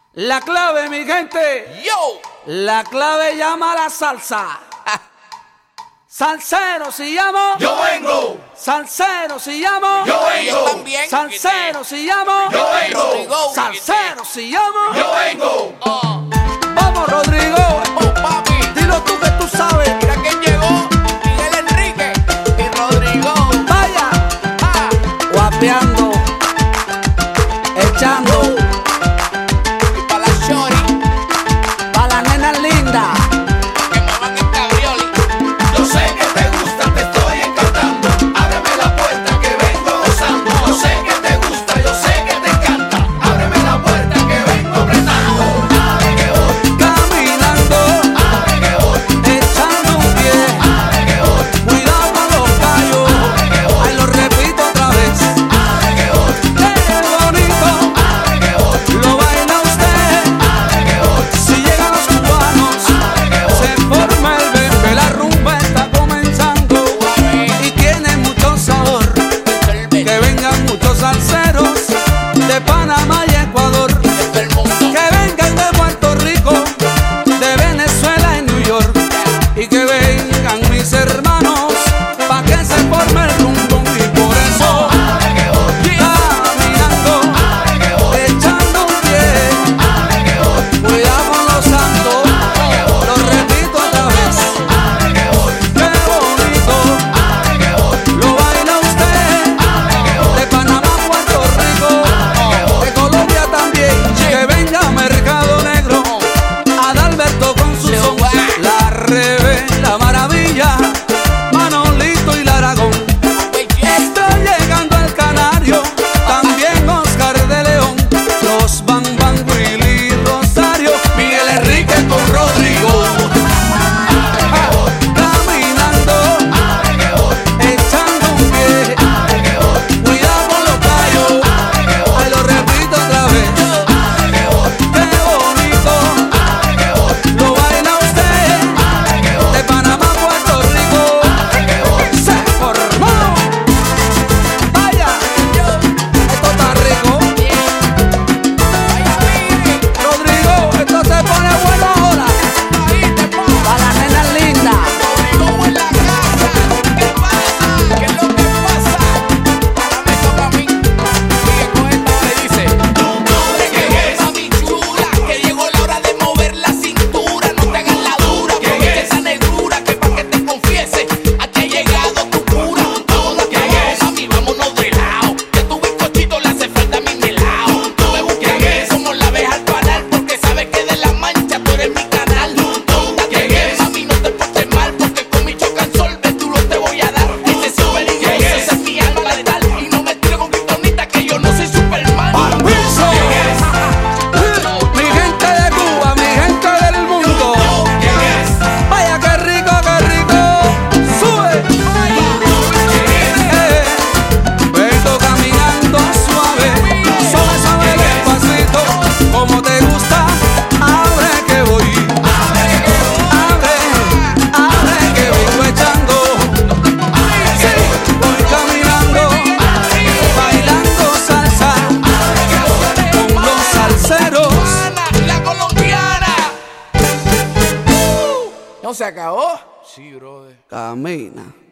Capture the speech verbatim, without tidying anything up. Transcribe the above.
La clave, mi gente. Yo. La clave llama a la salsa. Salsero, si llamo. Yo vengo. Salsero, si llamo. Yo vengo. Yo también. Salsero, si llamo. Yo vengo. Salsero, si llamo. Yo vengo. Oh. Vamos, Rodrigo. Oh, papi. Dilo tú que tú sabes. Mira quién llegó. Miguel Enrique y Rodrigo. Vaya. Ah. Guapeando. Echando. Y pa' la shorty. Pa' la nena linda. Que muevan el cabrioli. Yo sé que te gusta, te estoy encantando. Ábreme la puerta que vengo gozando. Yo sé que te gusta, yo sé que te encanta. Ábreme la puerta que vengo apretando. Abre que voy, Caminando. abre que voy, Echando un pie. abre que voy, Cuidado con los gallos. Ay, lo repito otra vez. abre que voy, Qué bonito. abre que voy, Lo baila usted. abre que voy, Si llegan los cubanos, se forma el bebé. La rumba está comenzando y tiene mucho sabor. Que vengan muchos salseros de Panamá y Ecuador. Del mundo. Que vengan de Puerto Rico, de Venezuela y New York. Y que vengan mis hermanos, pa' que se forme el rum rum. Y por eso, abre que voy, caminando, abre que voy, echando un pie. abre que voy, Cuidado con los santos, lo repito otra vez. abre que voy, Qué bonito, abre que voy, lo baila usted. De Panamá a Puerto Rico, de Colombia también. Que venga Mercado Negro, Adalberto con su son. La Rebe, la Maravilla, Manolito y la Aragón. Está llegando el Canario, también Oscar de León. Los Bam Bam, Willy Rosario, Miguel Enrique con Rodrigo. Caminando, echando un pie. Cuidado con los gallos, ay, lo repito otra vez. Qué bonito, lo baila usted. De Panamá a Puerto Rico, se formó. Vaya, esto está rico. Rodrigo, esto se pone bueno ahora. Para la nena linda. Rodrigo en la casa. ¿Qué pasa? ¿Qué es lo que pasa? Ahora me toca a mí. Sigue con esta hora y dice: abre que es, mami chula, que llegó la hora de mover la cintura. No te hagas la dura, aprovecha esa negrura que pa' que te confiese, aquí ha llegado tu cura. Toda que mami, vámonos de lado. Que tu bizcochito le hace falta a mi melao. Tú me buscas como la ves al panal, porque sabes que de la mancha tú eres mi canal. Tóntate, mami, no te portes mal, porque con mi chocan solve duro te voy a dar. Ese es peligroso, ese es mi alma letal. Y no me tiro con kriptonita, que yo no soy Superman. Piso. Mi gente de Cuba, mi gente del mundo. Vaya qué rico, qué rico. Sube. Eh, Vengo caminando suave, suave, suave, despacito. Como te gusta, abre que voy. Abre, abre que vengo echando. Sí, voy caminando, bailando salsa con los salseros. La colombiana. ¿No se acabó? Sí, brother. Camina.